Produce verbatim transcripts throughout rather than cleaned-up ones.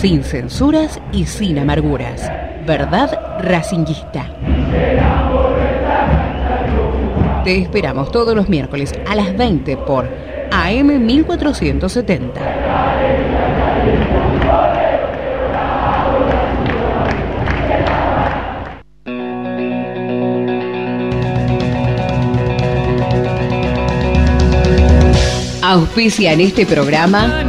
sin censuras y sin amarguras. Verdad racinguista. Te esperamos todos los miércoles a las veinte por A M mil cuatrocientos setenta. Auspicia en este programa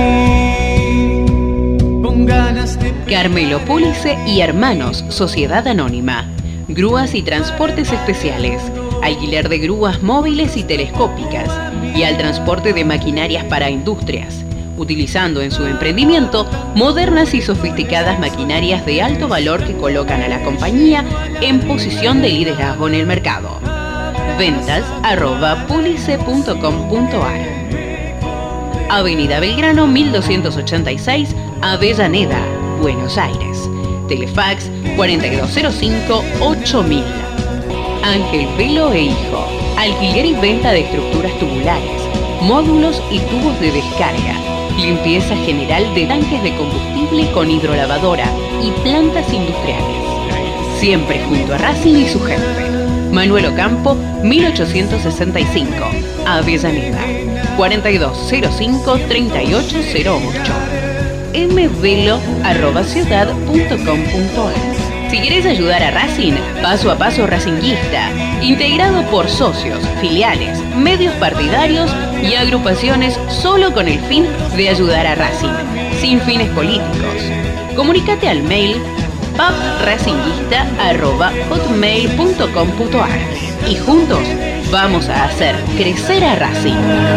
Carmelo Pólice y Hermanos, Sociedad Anónima. Grúas y transportes especiales. Alquiler de grúas móviles y telescópicas. Y al transporte de maquinarias para industrias. Utilizando en su emprendimiento modernas y sofisticadas maquinarias de alto valor que colocan a la compañía en posición de liderazgo en el mercado. Ventas arroba pulice punto com punto ar. Avenida Belgrano mil doscientos ochenta y seis, Avellaneda, Buenos Aires. Telefax cuatro dos cero cinco ocho mil. Ángel Velo e Hijo. Alquiler y venta de estructuras tubulares, módulos y tubos de descarga. Limpieza general de tanques de combustible con hidrolavadora y plantas industriales. Siempre junto a Racing y su gente. Manuel Ocampo, mil ochocientos sesenta y cinco, Avellaneda, cuatro dos cero cinco tres ocho cero ocho. mvelo arroba ciudad punto com punto ar. Si querés ayudar a Racing, paso a paso racinguista, integrado por socios, filiales, medios partidarios y agrupaciones solo con el fin de ayudar a Racing, sin fines políticos. Comunícate al mail papracinguista arroba hotmail punto com punto ar y juntos vamos a hacer crecer a Racing.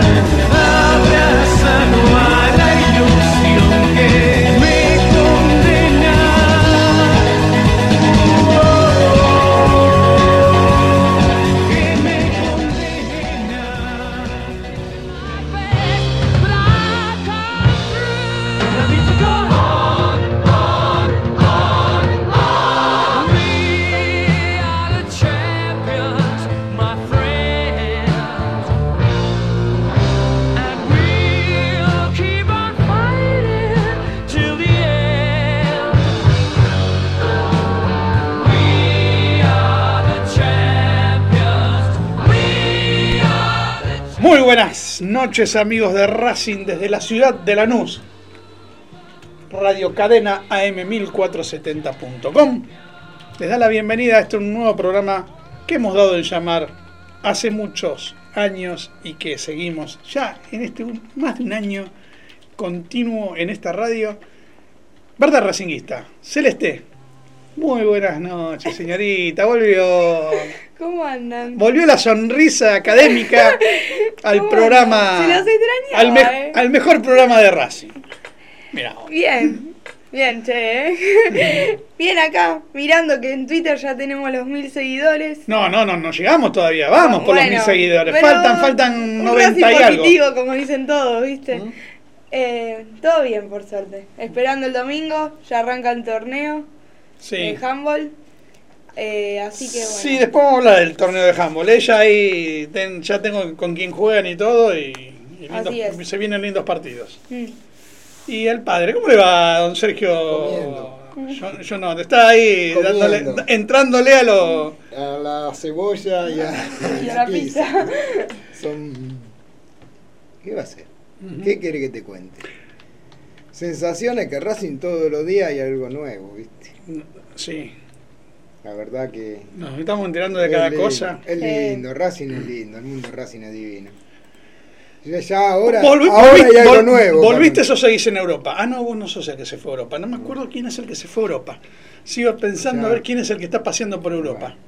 Muy buenas noches, amigos de Racing desde la ciudad de Lanús. Radio Cadena A M mil cuatrocientos setenta punto com les da la bienvenida a este nuevo programa que hemos dado en llamar hace muchos años y que seguimos ya en este más de un año continuo en esta radio. Verdad racinguista. Celeste, muy buenas noches, señorita. Volvió. ¿Cómo andan? Volvió la sonrisa académica al programa. Se los extrañaba, al, me, eh. al mejor programa de Racing. Mirá. Bien, bien, che. ¿eh? Bien acá, mirando que en Twitter ya tenemos los mil seguidores. No, no, no, no llegamos todavía. Vamos por bueno, los mil seguidores. Pero Faltan, faltan noventa y algo. positivo, como dicen todos, ¿viste? ¿Mm? Eh, todo bien, por suerte. Esperando el domingo, ya arranca el torneo Sí. de handball. Eh, así que bueno. Sí, después vamos a hablar del torneo de handball. Ella ahí ten, ya tengo con quién juegan y todo y, y lindos, Así es. se vienen lindos partidos. Mm. Y el padre, ¿cómo le va, don Sergio? Comiendo. Yo, yo no, está ahí dándole, entrándole a lo... A la cebolla y a, Y a la pizza. Son... ¿Qué va a ser? Uh-huh. ¿Qué quiere que te cuente? Sensaciones que Racing todos los días hay algo nuevo, ¿viste? Sí. La verdad que... Nos estamos enterando de cada lindo, cosa. Es lindo, Racing es lindo, el mundo Racing es divino. Ya, ya ahora, Volvi, ahora volvi, hay algo vol, nuevo. ¿Volviste o seguís en Europa? Ah, no, vos no sos el que se fue a Europa. No me acuerdo quién es el que se fue a Europa. Sigo pensando ya. a ver quién es el que está paseando por Europa. Bueno.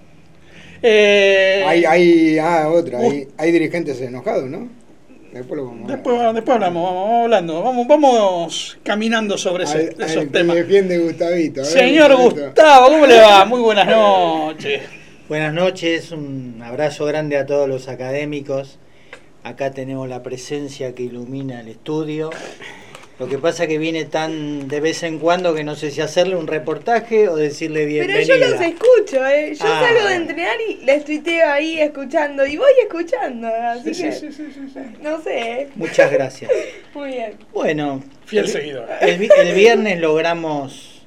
Eh, Hay, hay, ah, otra, uh, hay, hay dirigentes enojados, ¿no? Después lo vamos a después, después hablamos, vamos, vamos hablando, vamos, vamos caminando sobre ese, al, esos al temas. que defiende Gustavito. A ver, Señor Gustavito. Gustavo, ¿cómo le va? Muy buenas noches. Buenas noches, un abrazo grande a todos los académicos. Acá tenemos la presencia que ilumina el estudio. Lo que pasa que viene tan de vez en cuando que no sé si hacerle un reportaje o decirle bienvenida. Pero yo los escucho, ¿eh? Yo Ah, salgo de bueno. entrenar y les tuiteo ahí escuchando. Y voy escuchando, así Sí, que... sí, sí, sí, sí. No sé, ¿eh? Muchas gracias. Muy bien. Bueno, Fiel el, seguidor. El, el viernes logramos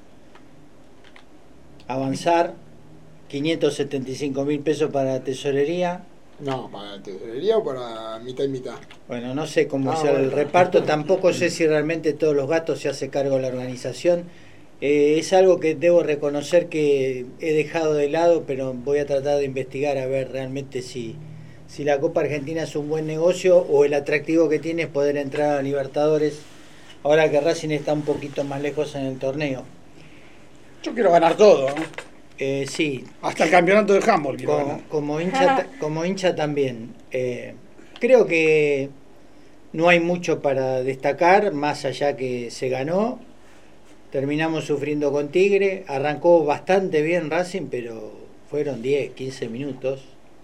avanzar quinientos setenta y cinco mil pesos para la tesorería. No, ¿para la tesorería o para mitad y mitad? Bueno, no sé cómo Ah, sea bueno. el reparto, tampoco sé si realmente todos los gastos se hace cargo de la organización. Eh, es algo que debo reconocer que he dejado de lado, pero voy a tratar de investigar a ver realmente si, si la Copa Argentina es un buen negocio o el atractivo que tiene es poder entrar a Libertadores ahora que Racing está un poquito más lejos en el torneo. Yo quiero ganar todo, ¿no? Eh, sí, Hasta el campeonato de handball quiero como, ganar. como hincha, ta- como hincha también. Eh, creo que no hay mucho para destacar, más allá que se ganó. Terminamos sufriendo con Tigre, arrancó bastante bien Racing, pero fueron diez, quince minutos.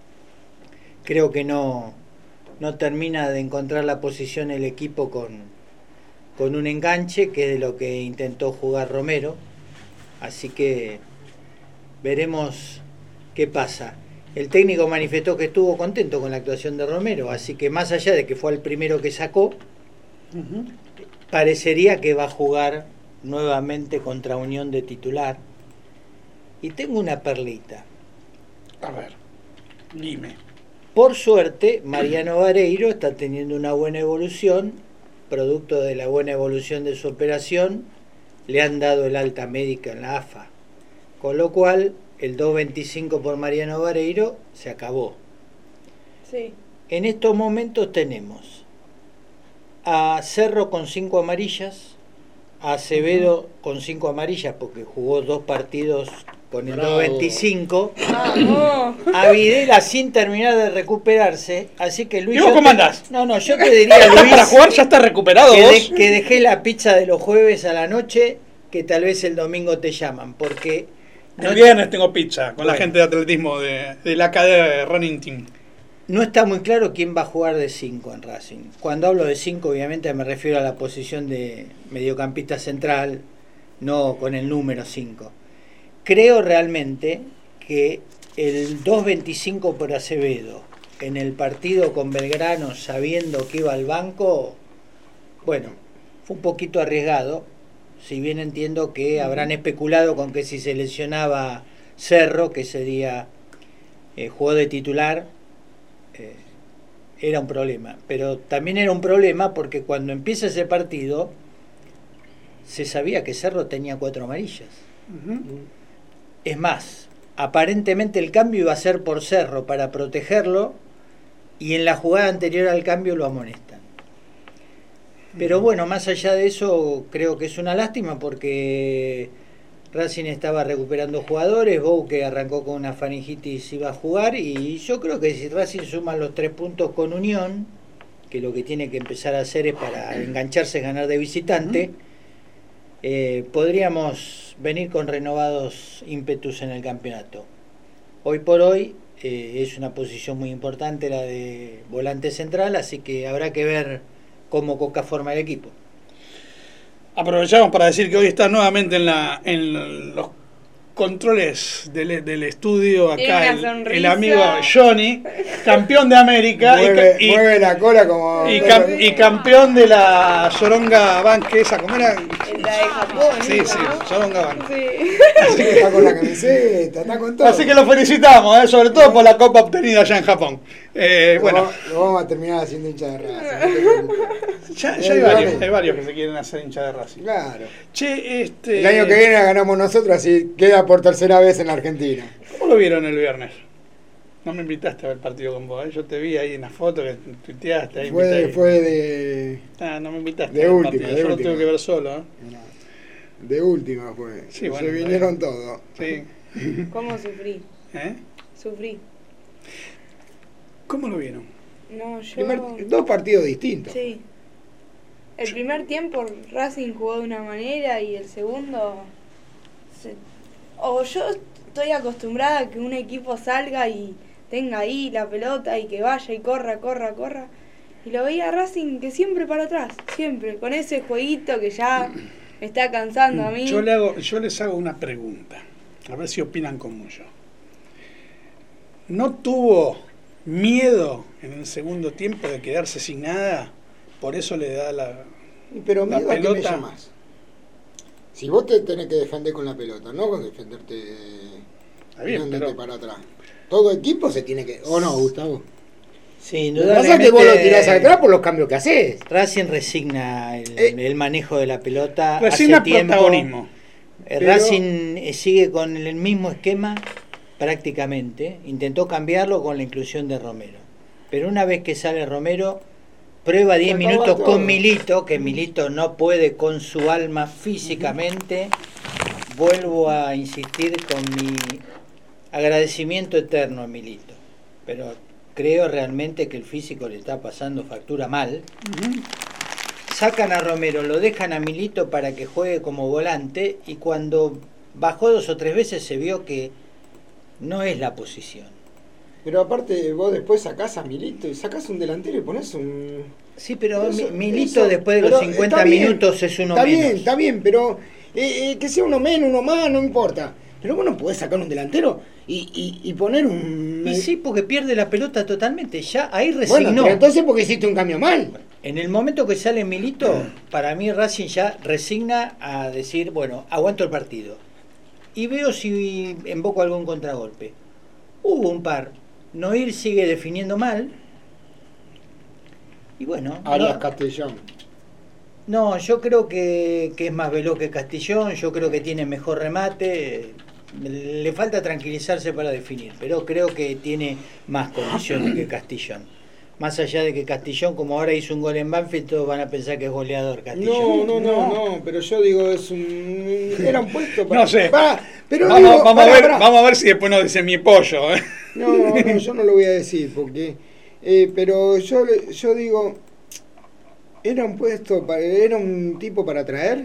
Creo que no, no termina de encontrar la posición el equipo con, con un enganche, que es de lo que intentó jugar Romero. Así que veremos qué pasa. El técnico manifestó que estuvo contento con la actuación de Romero, así que más allá de que fue el primero que sacó, Ujú. parecería que va a jugar nuevamente contra Unión de titular. Y tengo una perlita. A ver, dime. Por suerte, Mariano Vareiro está teniendo una buena evolución, producto de la buena evolución de su operación, le han dado el alta médica en la A F A. Con lo cual, el dos veinticinco por Mariano Vareiro se acabó. Sí. En estos momentos tenemos a Cerro con cinco amarillas, a Acevedo con cinco amarillas porque jugó dos partidos con el Bravo. dos veinticinco, Vamos. a Videla sin terminar de recuperarse, así que Luis... ¿Y vos yo cómo te- andás? No, no, yo te diría, Para Luis, jugar ya está recuperado que, vos. de- que dejé la pizza de los jueves a la noche, que tal vez el domingo te llaman, porque... no- El viernes tengo pizza con la Bueno. gente de atletismo de, de la cadena de Running Team. No está muy claro quién va a jugar de cinco en Racing. Cuando hablo de cinco, obviamente me refiero a la posición de mediocampista central, no con el número cinco. Creo realmente que el dos veinticinco por Acevedo en el partido con Belgrano, sabiendo que iba al banco, bueno, fue un poquito arriesgado, si bien entiendo que habrán especulado con que si se lesionaba Cerro, que ese día eh, jugó de titular, eh, era un problema. Pero también era un problema porque cuando empieza ese partido se sabía que Cerro tenía cuatro amarillas. Ujú. Es más, aparentemente el cambio iba a ser por Cerro para protegerlo y en la jugada anterior al cambio lo amonestan. Pero bueno, más allá de eso, creo que es una lástima porque Racing estaba recuperando jugadores, Bouke arrancó con una faringitis, iba a jugar, y yo creo que si Racing suma los tres puntos con Unión, que lo que tiene que empezar a hacer es para engancharse, ganar de visitante, eh, podríamos venir con renovados ímpetus en el campeonato. Hoy por hoy eh, es una posición muy importante la de volante central, así que habrá que ver cómo Coca forma el equipo. Aprovechamos para decir que hoy está nuevamente en, la, en los controles del, del estudio Tiene acá una el, sonrisa. el amigo Johnny, campeón de América y, Mueve, ca- y- mueve la cola como... y cam- y campeón de la Soronga Bank, que esa, ¿cómo era? La de Japón. Sí, ¿no? sí, Soronga Bank. Sí. Así que está con la camiseta, está con todo. Así que lo felicitamos, ¿eh? Sobre todo por la copa obtenida allá en Japón. Eh, Lo bueno, vamos- lo vamos a terminar haciendo hincha de raza. no te preocupes. ya, ya hay varios, hay varios que se quieren hacer hincha de Racing. Claro. Che, este, El año que viene la ganamos nosotros, así queda por tercera vez en la Argentina. ¿cómo lo vieron el viernes? No me invitaste a ver el partido con vos, ¿eh? Yo te vi ahí en la foto que tuiteaste. Ahí Fue, invité. fue de, Ah, no me invitaste. de a ver el última, partido. de Yo lo última. tuve que ver solo, ¿eh? de última fue. Sí, bueno, Se está vinieron bien. todos. Sí. ¿Cómo sufrí? ¿Eh? Sufrí. ¿Cómo lo vieron? No, yo... Primer- dos partidos distintos. Sí. El primer tiempo Racing jugó de una manera y el segundo... se- O yo estoy acostumbrada a que un equipo salga y tenga ahí la pelota y que vaya y corra, corra, corra. Y lo veía a Racing que siempre para atrás, siempre, con ese jueguito que ya me está cansando a mí. Yo, le hago, yo les hago una pregunta, a ver si opinan como yo. ¿No tuvo miedo en el segundo tiempo de quedarse sin nada? Por eso le da la, Pero La miedo a qué me pelota. llamás. Si vos te tenés que defender con la pelota, no con defenderte Está bien, tirándote pero- para atrás. Todo equipo se tiene que... ¿O no, Gustavo? Sí, Lo que pasa es que vos lo tirás atrás por los cambios que haces. Racing resigna el, Eh, el manejo de la pelota. Resigna hace tiempo. protagonismo. Eh, Pero- Racing eh, sigue con el mismo esquema prácticamente. Intentó cambiarlo con la inclusión de Romero. Pero una vez que sale Romero, prueba diez Se acaba minutos todo. con Milito, que Milito no puede con su alma físicamente. Vuelvo a insistir con mi agradecimiento eterno a Milito. Pero creo realmente que el físico le está pasando factura mal. Sacan a Romero, lo dejan a Milito para que juegue como volante y cuando bajó dos o tres veces se vio que no es la posición. Pero aparte vos después sacás a Milito y sacás un delantero y ponés un... Sí, pero Pero eso- Mi- Milito eso- después de los pero cincuenta está bien, minutos es uno está menos. bien, está bien, pero eh, eh, que sea uno menos, uno más, no importa. Pero vos no podés sacar un delantero y, y, y poner un... Y sí, porque pierde la pelota totalmente. Ya ahí bueno, resignó. pero entonces porque hiciste un cambio mal. En el momento que sale Milito, para mí Racing ya resigna a decir, bueno, aguanto el partido. Y veo si invoco algún contragolpe. Hubo un par. Noir sigue definiendo mal. Y bueno. Arias no- Castellón. No, yo creo que, que es más veloz que Castillón, yo creo que tiene mejor remate, le falta tranquilizarse para definir, pero creo que tiene más condiciones que Castillón. Más allá de que Castillón, como ahora hizo un gol en Banfield, todos van a pensar que es goleador Castillón. No, no, no, no, pero yo digo, es un... Era un puesto para... No sé. Pará, pero Vamos, digo, vamos, pará, a ver, pará. vamos a ver si después nos dice mi pollo. ¿eh? No, no, yo no lo voy a decir, porque... eh, pero yo, le- yo digo... ¿Era un puesto, para, era un tipo para traer?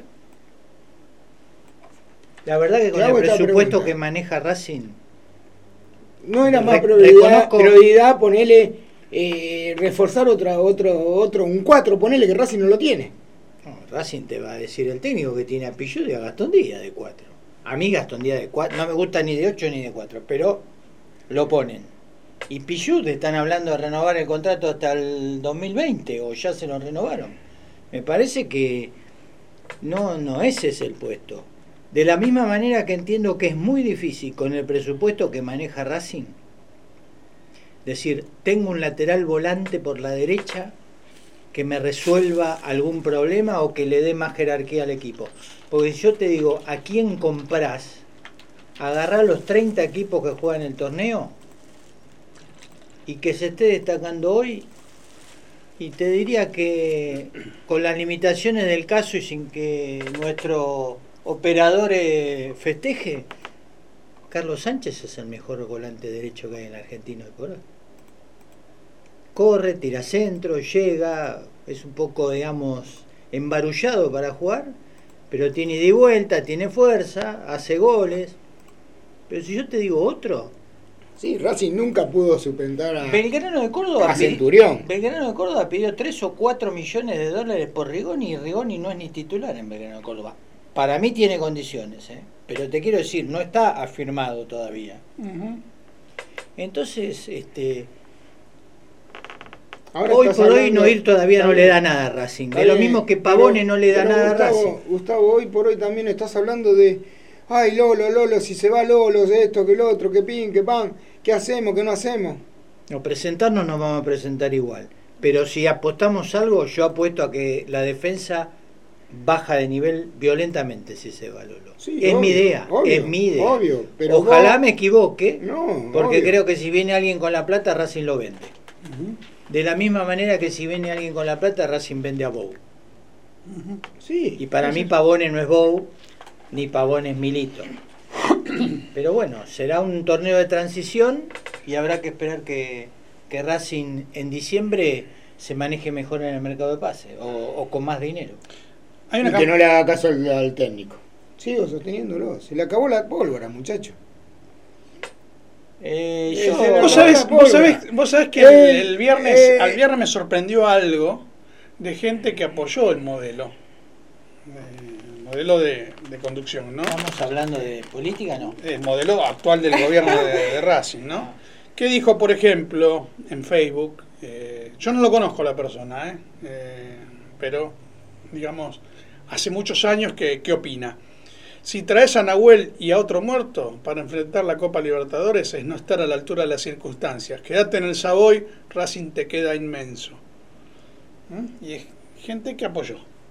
La verdad que con Te hago el esta presupuesto pregunta. que maneja Racing, No era Re- más prioridad, reconozco- prioridad ponerle, eh, reforzar otra, otro, otro, un cuatro, ponerle que Racing no lo tiene. no, Racing te va a decir el técnico que tiene a Pillud y a Gastón Díaz de cuatro. A mí Gastón Díaz de cuatro, no me gusta ni de ocho ni de cuatro, pero lo ponen. Y Pillud están hablando de renovar el contrato hasta el dos mil veinte o ya se lo renovaron. Me parece que no, no ese es el puesto. De la misma manera que entiendo que es muy difícil con el presupuesto que maneja Racing, decir, tengo un lateral volante por la derecha que me resuelva algún problema o que le dé más jerarquía al equipo. Porque si yo te digo, ¿a quién comprás? Agarrar los treinta equipos que juegan el torneo y que se esté destacando hoy, y te diría que con las limitaciones del caso y sin que nuestro operador eh, festeje, Carlos Sánchez es el mejor volante derecho que hay en la Argentina hoy por hoy. Corre, tira centro, llega, es un poco, digamos, embarullado para jugar, pero tiene ida y vuelta, tiene fuerza, hace goles. Pero si yo te digo otro, Sí, Racing nunca pudo suplantar a, Belgrano de Córdoba a pidi- Centurión. Belgrano de Córdoba pidió tres o cuatro millones de dólares por Rigoni y Rigoni no es ni titular en Belgrano de Córdoba. Para mí tiene condiciones, ¿eh? Pero te quiero decir, no está afirmado todavía. Ujú. Entonces, este, Ahora hoy estás por hoy hablando- Noir todavía Está no le bien. da nada a Racing. Está De lo bien, mismo que pero- Pavone no le da pero nada Gustavo, a Racing. Gustavo, hoy por hoy también estás hablando de, ay, Lolo, Lolo, si se va Lolo, de esto, que lo otro, que pin, que pan, ¿qué hacemos, qué no hacemos? No, presentarnos nos vamos a presentar igual. Pero si apostamos algo, yo apuesto a que la defensa baja de nivel violentamente si se va Lolo. Sí, es obvio, mi idea, obvio, es mi idea. obvio, pero Ojalá vos- me equivoque, No, porque obvio. creo que si viene alguien con la plata, Racing lo vende. De la misma manera que si viene alguien con la plata, Racing vende a Bou. Sí. Y para sí, mí sí. Pavone no es Bou, ni Pavone es Milito. Pero bueno, será un torneo de transición y habrá que esperar que, que Racing en diciembre se maneje mejor en el mercado de pase o, o con más dinero. Hay Y una que cam- no le haga caso al, al técnico. Sigo sosteniéndolo. Se le acabó la pólvora, muchacho. Eh, Eh, yo- será- ¿Vos la sabés, pólvora. vos, sabés, vos sabés que Eh, el, el viernes, eh. al viernes me sorprendió algo de gente que apoyó el modelo. El modelo de, de conducción, ¿no? ¿Estamos hablando de política? No. El modelo actual del gobierno de, de Racing, ¿no? Que dijo, por ejemplo, en Facebook, eh, yo no lo conozco a la persona, ¿eh? Eh, pero digamos, hace muchos años que, que opina. Si traes a Nahuel y a otro muerto para enfrentar la Copa Libertadores es no estar a la altura de las circunstancias. Quédate en el Savoy, Racing te queda inmenso. ¿Mm? Y es gente que apoyó.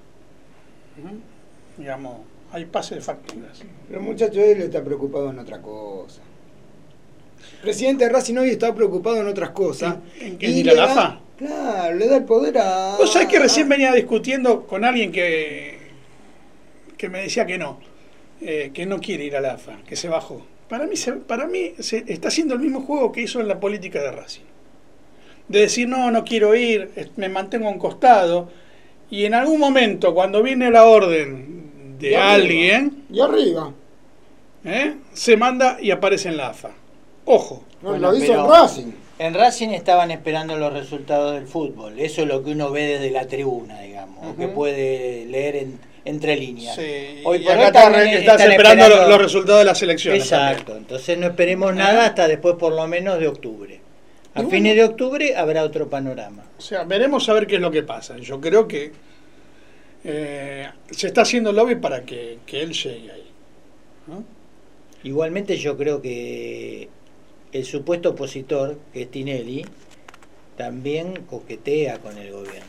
¿Mm? Digamos, hay pase de facturas. Pero muchacho, él está preocupado en otra cosa. El presidente de Racing hoy está preocupado en otras cosas. ¿En, en qué? Y ¿En la le da- LAFA? Claro, le da el poder a... Vos sabés que recién venía discutiendo con alguien que, que me decía que no, eh, que no quiere ir a la A F A, que se bajó. Para mí, se, para mí se está haciendo el mismo juego que hizo en la política de Racing. De decir, no, no quiero ir, me mantengo a un costado, y en algún momento, cuando viene la orden de Y arriba, alguien, Y arriba. ¿eh? se manda y aparece en la A F A. Ojo. No, Bueno, lo hizo pero- en Racing. En Racing estaban esperando los resultados del fútbol. Eso es lo que uno ve desde la tribuna, digamos, o que Ujú. puede leer en- entre líneas. Sí, Hoy y por acá hoy está- también estás están esperando los, los resultados de las elecciones. Exacto, también. entonces no esperemos nada hasta después por lo menos de octubre. A Y bueno. fines de octubre habrá otro panorama. O sea, veremos a ver qué es lo que pasa. Yo creo que eh, se está haciendo lobby para que, que él llegue ahí. ¿No? Igualmente yo creo que el supuesto opositor, que es Tinelli, también coquetea con el gobierno.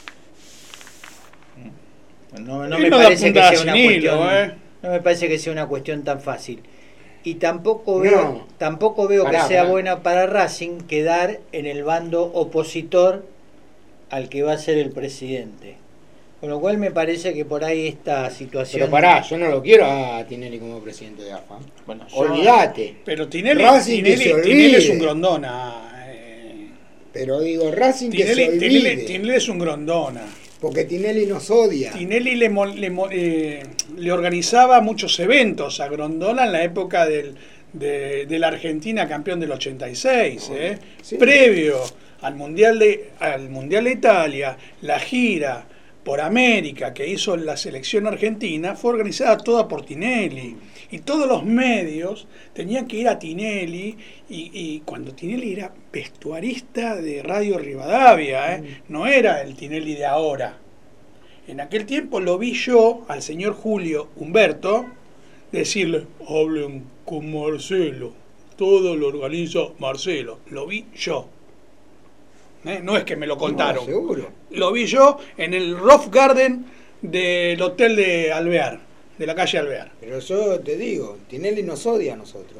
No, no Él me no da parece que puntada sea sin una hilo, cuestión, ¿eh? no me parece que sea una cuestión tan fácil. Y tampoco veo, No. tampoco veo Pará, que sea pará. buena para Racing quedar en el bando opositor al que va a ser el presidente. Con lo cual me parece que por ahí esta situación... Pero pará, yo no lo quiero a Tinelli como presidente de A F A. Bueno, yo- Olvídate. Pero Tinelli, Racing que Tinelli, se olvide. Tinelli es un grondona. eh. Pero digo, Racing que se Tinelli, olvide. Tinelli- Tinelli es un grondona. Porque Tinelli nos odia. Tinelli le, mo- le, mo- eh, le organizaba muchos eventos a Grondona en la época del, de, de la Argentina campeón del ochenta y seis, ¿eh? Sí. Previo al mundial, de, al mundial de Italia, la gira por América que hizo la selección argentina fue organizada toda por Tinelli. Y todos los medios tenían que ir a Tinelli, y, y cuando Tinelli era vestuarista de Radio Rivadavia, ¿eh? no era el Tinelli de ahora. En aquel tiempo lo vi yo al señor Julio Humberto decirle, hablen con Marcelo, todo lo organiza Marcelo. Lo vi yo. ¿Eh? No es que me lo contaron. No, seguro. Lo vi yo en el Roof Garden del hotel de Alvear, de la calle Alvear. Pero yo te digo, Tinelli nos odia a nosotros.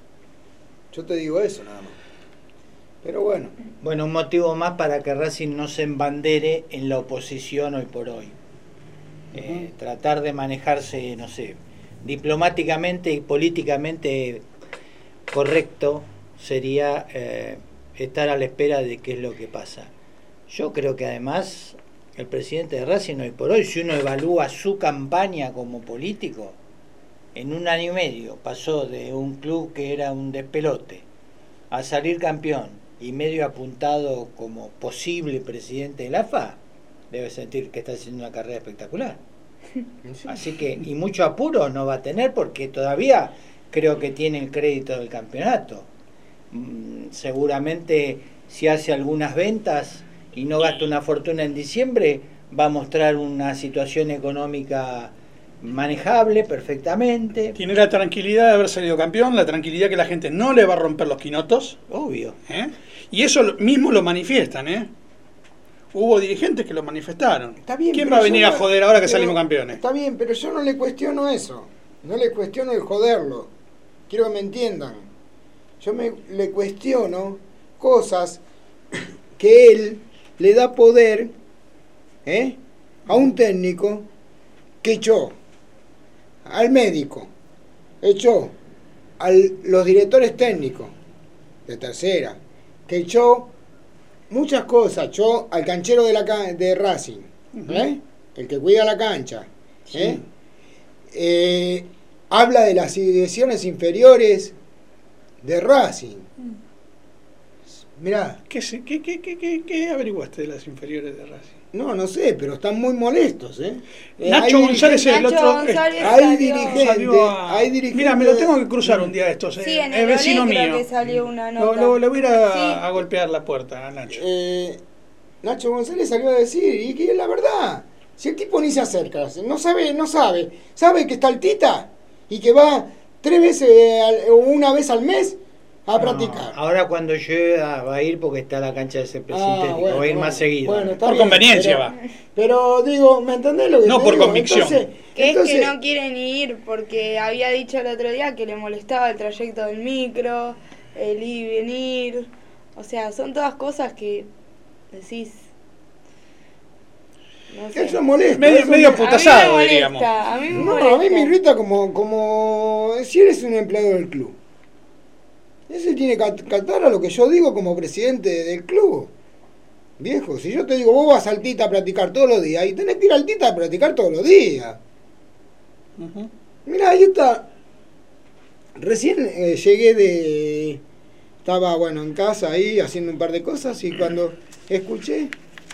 Yo te digo eso nada más. Pero bueno. Bueno, un motivo más para que Racing no se embandere en la oposición hoy por hoy. Eh, tratar de manejarse, no sé, diplomáticamente y políticamente correcto sería eh, estar a la espera de qué es lo que pasa. Yo creo que además el presidente de Racing hoy por hoy, si uno evalúa su campaña como político, en un año y medio pasó de un club que era un despelote a salir campeón y medio apuntado como posible presidente de la A F A, debe sentir que está haciendo una carrera espectacular. Así que, y mucho apuro no va a tener porque todavía creo que tiene el crédito del campeonato. Mm, seguramente si hace algunas ventas y no gasta una fortuna en diciembre, va a mostrar una situación económica manejable perfectamente. Tiene la tranquilidad de haber salido campeón, la tranquilidad que la gente no le va a romper los quinotos. Obvio. ¿eh? Y eso lo- mismo lo manifiestan, ¿eh? Hubo dirigentes que lo manifestaron. Está bien, ¿Quién pero va a yo venir no- a joder ahora que pero- salimos campeones? Está bien, pero yo no le cuestiono eso. No le cuestiono el joderlo. Quiero que me entiendan. Yo me, le cuestiono cosas que él le da poder, ¿eh? a un técnico que echó al médico, echó a los directores técnicos de tercera, que echó muchas cosas, echó al canchero de la ca- de Racing, ¿eh? el que cuida la cancha, ¿eh? Sí. Eh, habla de las divisiones inferiores de Racing. Mirá, ¿Qué, se- qué, qué, qué, qué- qué averiguaste de las inferiores de Racing? no, no sé, pero están muy molestos, ¿eh? Eh, Nacho hay González es el Nacho otro. González hay salió- dirigente, salió a- hay dirigente. Mira, me lo tengo que cruzar un día de estos. Sí, eh, en es el vecino Olé creo mío. que salió una Lo, nota. lo- le voy a ir a, Sí. a golpear la puerta a Nacho. Eh, Nacho González salió a decir, y que es la verdad, Si el tipo ni se acerca, no sabe, no sabe, sabe que está el Tita y que va tres veces o una vez al mes a no, practicar. Ahora cuando llueva va a ir porque está la cancha de césped ah, sintético, bueno, va a ir bueno, más seguido. Bueno, por bien, conveniencia pero, va. Pero digo, ¿me entendés lo que no te por digo? Convicción. Entonces, que entonces, es que no quieren ir porque había dicho el otro día que le molestaba el trayecto del micro, el ir y venir. O sea, son todas cosas que decís... No sé. Eso molesta. Medio, eso medio me... putasado, a mí me diríamos. molesta, a mí me no, molesta. a mí me irrita como, como si eres un empleado del club. Ese tiene que acatar a lo que yo digo como presidente del club. Viejo, si yo te digo, vos vas al Tita a practicar todos los días y tenés que ir al Tita a practicar todos los días. Uh-huh. Mirá, ahí está. Recién eh, llegué de... Estaba, bueno, en casa ahí haciendo un par de cosas y cuando escuché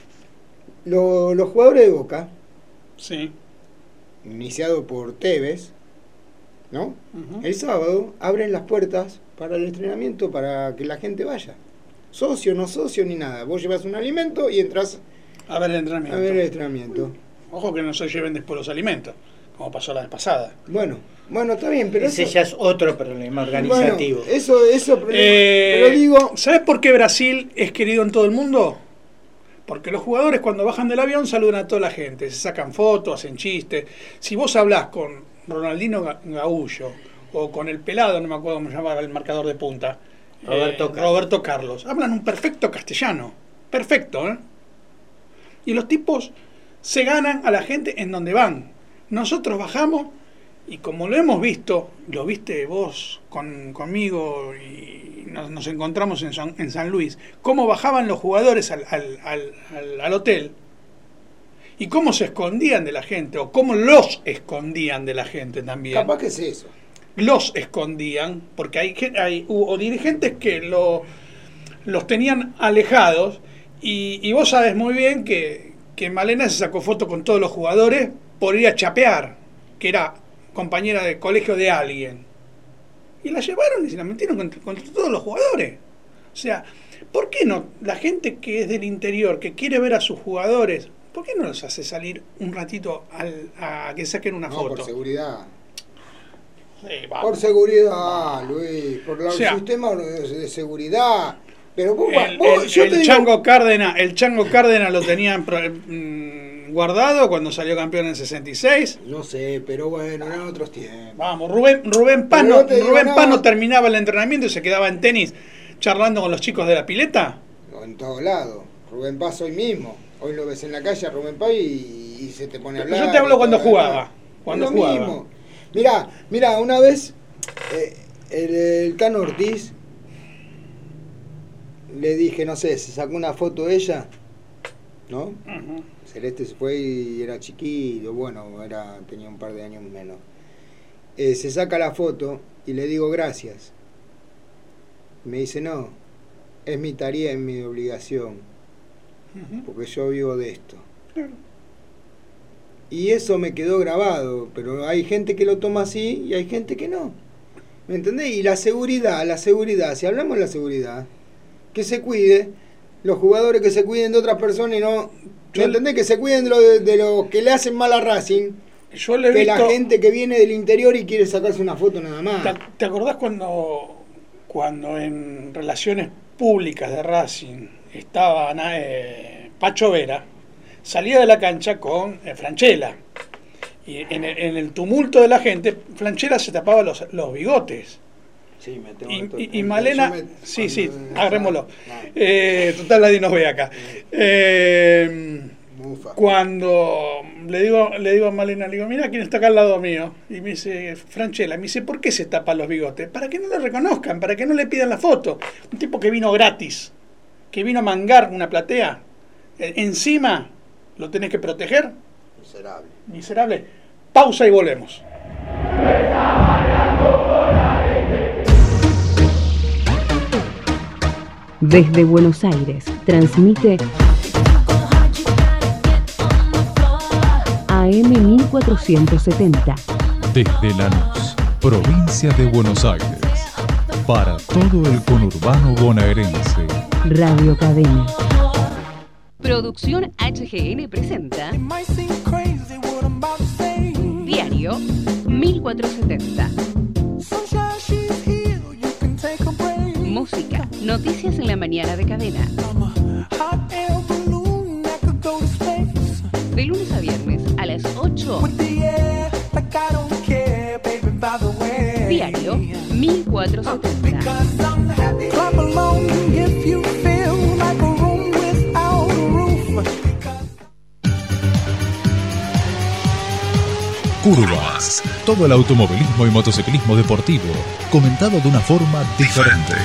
lo, los jugadores de Boca, sí, iniciado por Tevez, ¿no? Uh-huh. El sábado abren las puertas para el entrenamiento para que la gente vaya. Socio, no socio, ni nada. Vos llevas un alimento y entras a ver el entrenamiento. A ver el entrenamiento. Ojo que no se lleven después los alimentos, como pasó la vez pasada. Bueno, bueno, está bien, pero ese eso... ya es otro problema organizativo. Bueno, eso, eso, problema, eh, pero digo... ¿Sabes por qué Brasil es querido en todo el mundo? Porque los jugadores cuando bajan del avión saludan a toda la gente, se sacan fotos, hacen chistes. Si vos hablás con Ronaldinho Gaúcho o con el pelado, no me acuerdo cómo se llamaba el marcador de punta, Roberto, eh, Carlos. Roberto Carlos, hablan un perfecto castellano, perfecto, ¿eh? Y los tipos se ganan a la gente en donde van. Nosotros bajamos y como lo hemos visto, lo viste vos con, conmigo y nos, nos encontramos en San, en San Luis, cómo bajaban los jugadores al, al, al, al, al hotel y cómo se escondían de la gente o cómo los escondían de la gente también. Capaz que es eso. Los escondían porque hay, hay hubo dirigentes que lo, los tenían alejados y, y vos sabés muy bien que, que Malena se sacó foto con todos los jugadores por ir a chapear, que era compañera de colegio de alguien, y la llevaron y se la metieron contra, contra todos los jugadores. O sea, ¿por qué no la gente que es del interior, que quiere ver a sus jugadores, por qué no los hace salir un ratito al, a que saquen una no, foto? Por seguridad. Sí, por seguridad, Luis, por el o sea, sistema de seguridad. Pero vos, el, vos, el, yo el te Chango digo... Cárdenas, el Chango Cárdenas lo tenían pro, mmm, guardado cuando salió campeón en sesenta y seis. No sé, pero bueno, eran otros tiempos. Vamos, Rubén, Rubén Pano, no Rubén digo, Pano no. terminaba el entrenamiento y se quedaba en tenis charlando con los chicos de la pileta. No, en todos lados. Rubén Paz hoy mismo. Hoy lo ves en la calle a Rubén Paz y, y se te pone a hablar. Yo te hablo cuando jugaba. Cuando es lo jugaba. mismo. Mirá, mirá, una vez eh, el, el Cano Ortiz le dije, no sé, se sacó una foto ella, ¿no? Uh-huh. Celeste se fue y era chiquito, bueno, era tenía un par de años menos. Eh, se saca la foto y le digo gracias. Me dice, no, es mi tarea, es mi obligación, uh-huh. porque yo vivo de esto. Claro. Y eso me quedó grabado, pero hay gente que lo toma así y hay gente que no. ¿Me entendés? Y la seguridad, la seguridad, si hablamos de la seguridad, que se cuide, los jugadores que se cuiden de otras personas y no... ¿Me entendés? Que se cuiden de los de, de lo que le hacen mal a Racing, Yo le he que visto... la gente que viene del interior y quiere sacarse una foto nada más. ¿Te, te acordás cuando, cuando en relaciones públicas de Racing estaba eh, Pacho Vera? Salía de la cancha con eh, Franchella. Y en el, en el tumulto de la gente, Franchella se tapaba los, los bigotes. Sí, me tengo Y, to- y, y Malena, me- sí, sí, cuando- agarrémoslo. No. Eh, total, nadie nos ve acá. Eh, Mufa. cuando le digo, le digo a Malena, le digo, mira quién está acá al lado mío. Y me dice, Franchella, me dice, ¿por qué se tapa los bigotes? Para que no lo reconozcan, para que no le pidan la foto. Un tipo que vino gratis, que vino a mangar una platea. Eh, encima, ¿lo tenés que proteger? Miserable. Miserable. Pausa y volvemos. Desde Buenos Aires, transmite A M mil cuatrocientos setenta. Desde Lanús, provincia de Buenos Aires, para todo el conurbano bonaerense. Radio Cadena. Producción H G N presenta Diario mil cuatrocientos setenta. Música, noticias en la mañana de Cadena. De lunes a viernes a las ocho. Diario mil cuatrocientos setenta. Curvas, todo el automovilismo y motociclismo deportivo, comentado de una forma diferente.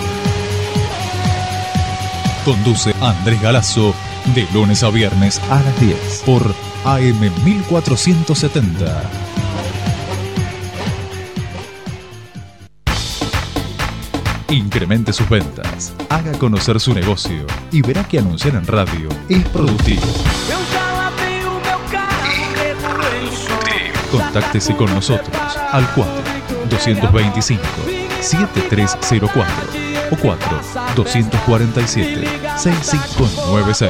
Conduce Andrés Galazo de lunes a viernes a las diez por A M mil cuatrocientos setenta. Incremente sus ventas, haga conocer su negocio y verá que anunciar en radio es productivo. Contáctese con nosotros al cuatro dos veinticinco siete tres cero cuatro o cuatro dos cuatro siete seis cinco nueve seis.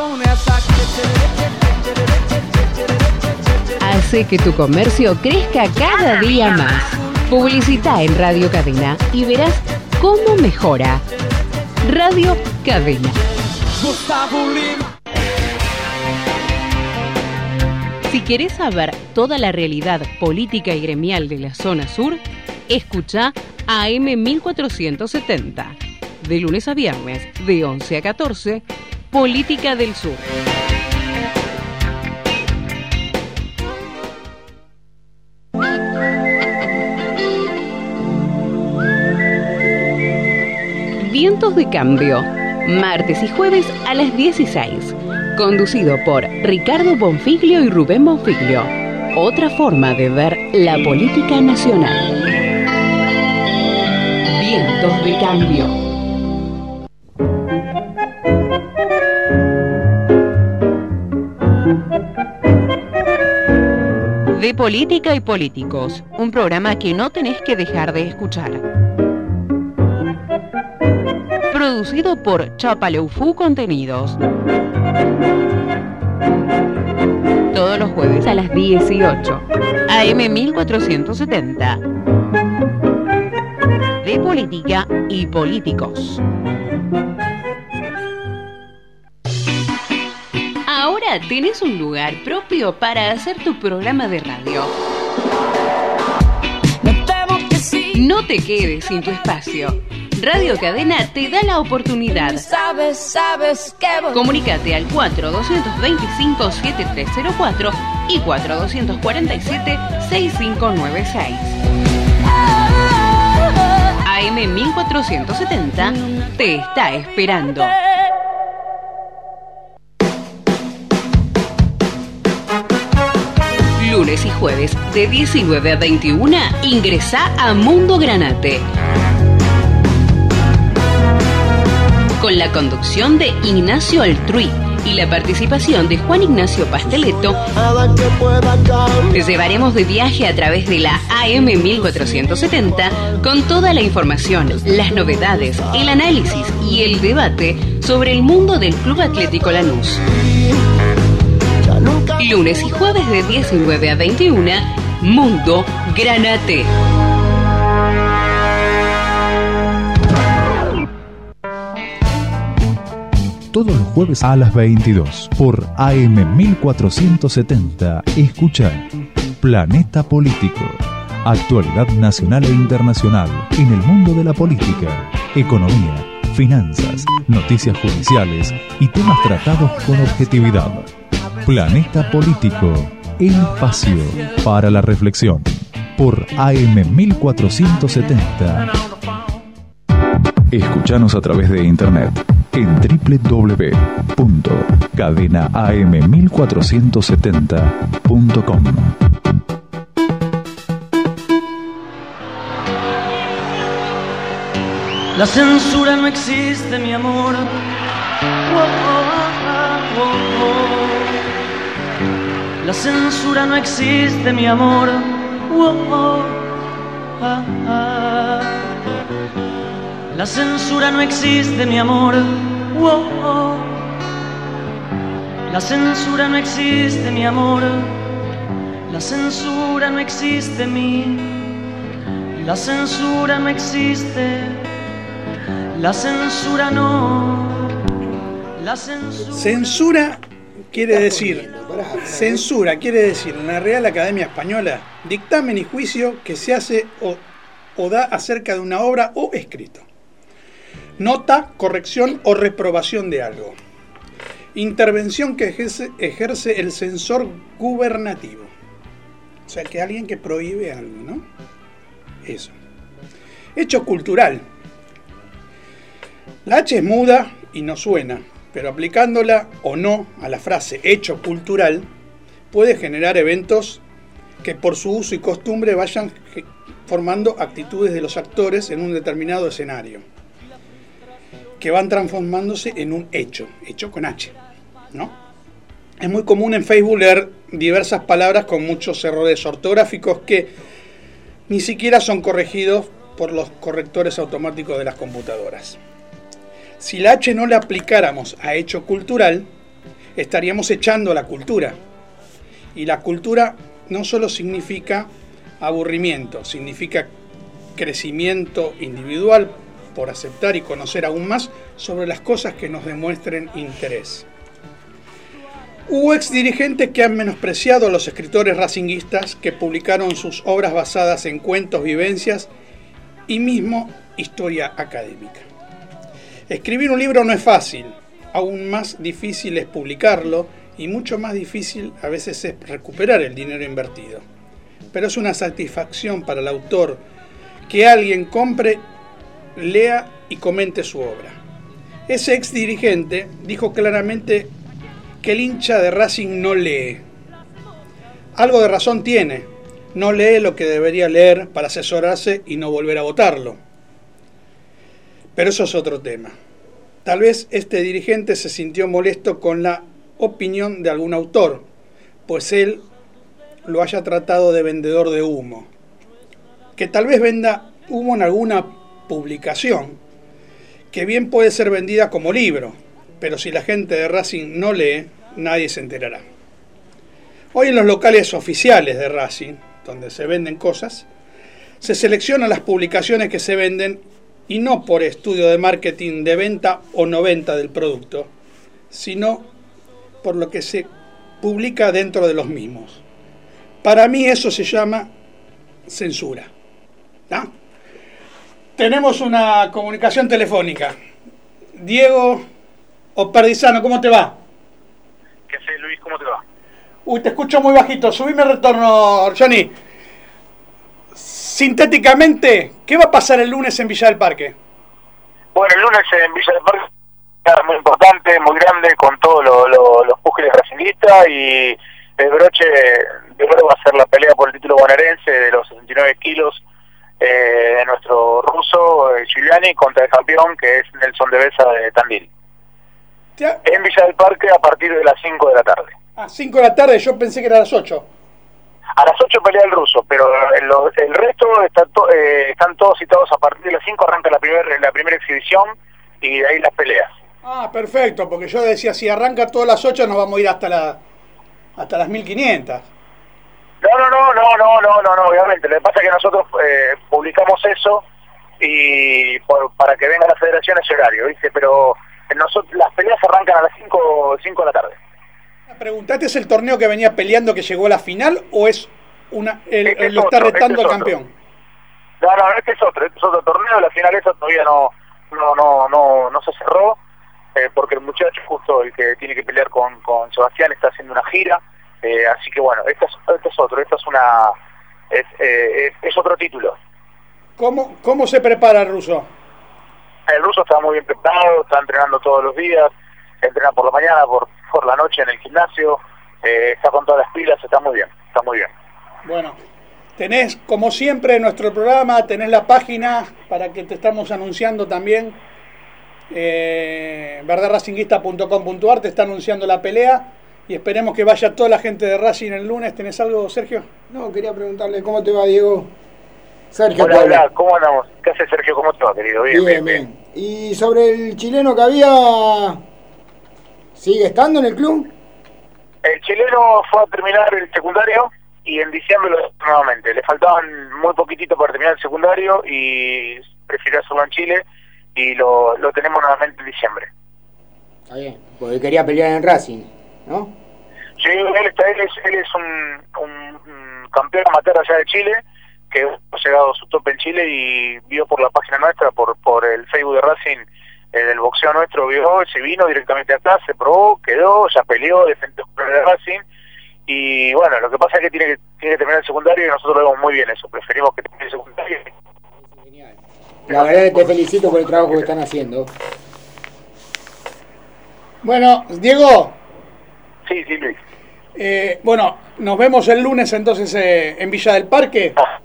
Hace que tu comercio crezca cada día más. Publicita en Radio Cadena y verás cómo mejora. Radio Cadena. Si querés saber toda la realidad política y gremial de la zona sur, escucha A M mil cuatrocientos setenta. De lunes a viernes, de once a catorce, Política del Sur. Vientos de Cambio, martes y jueves a las dieciséis. Conducido por Ricardo Bonfiglio y Rubén Bonfiglio. Otra forma de ver la política nacional. Vientos de Cambio. De política y políticos, un programa que no tenés que dejar de escuchar. Producido por Chapaleufú Contenidos. Todos los jueves a las dieciocho. A M mil cuatrocientos setenta. De política y políticos. Ahora tenés un lugar propio para hacer tu programa de radio. No te quedes sin tu espacio. Radio Cadena te da la oportunidad. Sabes, sabes que voy. Comunícate al cuatro dos veinticinco siete tres cero cuatro y cuatro dos cuatro siete seis cinco nueve seis. A M mil cuatrocientos setenta te está esperando. Lunes y jueves de diecinueve a veintiuno ingresá a Mundo Granate. Con la conducción de Ignacio Altruí y la participación de Juan Ignacio Pasteleto, te llevaremos de viaje a través de la A M mil cuatrocientos setenta con toda la información, las novedades, el análisis y el debate sobre el mundo del Club Atlético Lanús. Lunes y jueves de diecinueve a veintiuno, Mundo Granate. Todos los jueves a las veintidós por A M mil cuatrocientos setenta. Escucha Planeta Político. Actualidad nacional e internacional en el mundo de la política, economía, finanzas, noticias judiciales y temas tratados con objetividad. Planeta Político, el espacio para la reflexión. Por A M mil cuatrocientos setenta. Escuchanos a través de internet en doble u doble u doble u punto cadena a m mil cuatrocientos setenta punto com. La censura no existe, mi amor. Oh, oh, oh, oh. La censura no existe, mi amor. Oh, oh, ah, ah. La censura no existe, mi amor. Oh, oh, La censura no existe, mi amor. La censura no existe, mi. La censura no existe. La censura no. La censura. Censura quiere decir. Censura quiere decir en la Real Academia Española dictamen y juicio que se hace o, o da acerca de una obra o escrito. Nota, corrección o reprobación de algo. Intervención que ejerce, ejerce el censor gubernativo. O sea, que alguien que prohíbe algo, ¿no? Eso. Hecho cultural. La H es muda y no suena, pero aplicándola o no a la frase hecho cultural, puede generar eventos que por su uso y costumbre vayan formando actitudes de los actores en un determinado escenario, que van transformándose en un hecho, hecho con H, ¿no? Es muy común en Facebook leer diversas palabras con muchos errores ortográficos que ni siquiera son corregidos por los correctores automáticos de las computadoras. Si la H no la aplicáramos a hecho cultural, estaríamos echando la cultura. Y la cultura no solo significa aburrimiento, significa crecimiento individual por aceptar y conocer aún más sobre las cosas que nos demuestren interés. Hubo ex dirigentes que han menospreciado a los escritores racinguistas que publicaron sus obras basadas en cuentos, vivencias y mismo historia académica. Escribir un libro no es fácil, aún más difícil es publicarlo y mucho más difícil a veces es recuperar el dinero invertido. Pero es una satisfacción para el autor que alguien compre, lea y comente su obra. Ese ex dirigente dijo claramente que el hincha de Racing no lee. Algo de razón tiene, no lee lo que debería leer para asesorarse y no volver a votarlo. Pero eso es otro tema. Tal vez este dirigente se sintió molesto con la opinión de algún autor, pues él lo haya tratado de vendedor de humo. Que tal vez venda humo en alguna publicación, que bien puede ser vendida como libro, pero si la gente de Racing no lee, nadie se enterará. Hoy en los locales oficiales de Racing, donde se venden cosas, se seleccionan las publicaciones que se venden y no por estudio de marketing de venta o no venta del producto, sino por lo que se publica dentro de los mismos. Para mí eso se llama censura. ¿Ah? Tenemos una comunicación telefónica. Diego Operdizano, ¿cómo te va? ¿Qué haces, Luis? ¿Cómo te va? Uy, te escucho muy bajito. Subime el retorno, Johnny. Sintéticamente, ¿qué va a pasar el lunes en Villa del Parque? Bueno, el lunes en Villa del Parque es muy importante, muy grande, con todos lo, lo, los púgiles racinguistas, y el broche de oro va a ser la pelea por el título bonaerense de los sesenta y nueve kilos eh, de nuestro ruso eh, Giuliani contra el campeón, que es Nelson de Besa de Tandil. ¿Ya? En Villa del Parque a partir de las cinco de la tarde. A cinco de la tarde, yo pensé que era a las ocho. A las ocho pelea el ruso, pero el, el resto está to, eh, están todos citados a partir de las cinco, arranca la, primer, la primera exhibición y de ahí las peleas. Ah, perfecto, porque yo decía, si arranca todas las ocho nos vamos a ir hasta la hasta las mil quinientas. No, no, no, no, no, no, no, no, obviamente. Lo que pasa es que nosotros eh, publicamos eso y por, para que venga la federación ese horario, ¿viste? Pero nosotros, las peleas arrancan a las cinco de la tarde. Preguntate, ¿es el torneo que venía peleando que llegó a la final o es una el, este el, lo es está otro, retando este al campeón? No, no, este es otro, este es otro torneo, la final esa todavía no no no no, no se cerró, eh, porque el muchacho justo el que tiene que pelear con, con Sebastián está haciendo una gira, eh, así que bueno, este es, este es otro, esta es una es, eh, es, es otro título. ¿Cómo, ¿Cómo se prepara el ruso? El ruso está muy bien preparado, está entrenando todos los días, entrena por la mañana, por por la noche en el gimnasio, eh, está con todas las pilas, está muy bien, está muy bien. Bueno, tenés como siempre nuestro programa, tenés la página para que te estamos anunciando también, eh, verdad racinguista punto com punto ar te está anunciando la pelea y esperemos que vaya toda la gente de Racing el lunes. ¿Tenés algo, Sergio? No, quería preguntarle cómo te va, Diego. Sergio, hola, hola, ¿cómo andamos? ¿Qué hace, Sergio? ¿Cómo te va, querido? Bien, bien, bien, bien. Y sobre el chileno que había, ¿sigue estando en el club? El chileno fue a terminar el secundario y en diciembre lo hizo nuevamente. Le faltaban muy poquitito para terminar el secundario y prefirió hacerlo en Chile y lo, lo tenemos nuevamente en diciembre. Está bien, porque quería pelear en Racing, ¿no? Sí, él, está, él es, él es un, un, un campeón amateur allá de Chile, que ha llegado a su tope en Chile y vio por la página nuestra, por por el Facebook de Racing, eh, del boxeo nuestro, vio, se vino directamente acá, se probó, quedó, ya peleó, defendió el de Racing. Y bueno, lo que pasa es que tiene que, tiene que terminar el secundario y nosotros lo vemos muy bien eso, preferimos que termine el secundario. Genial. La verdad te felicito por el trabajo que están haciendo. Bueno, Diego. Sí, sí, Luis. Eh, bueno, nos vemos el lunes entonces eh, en Villa del Parque. Ah.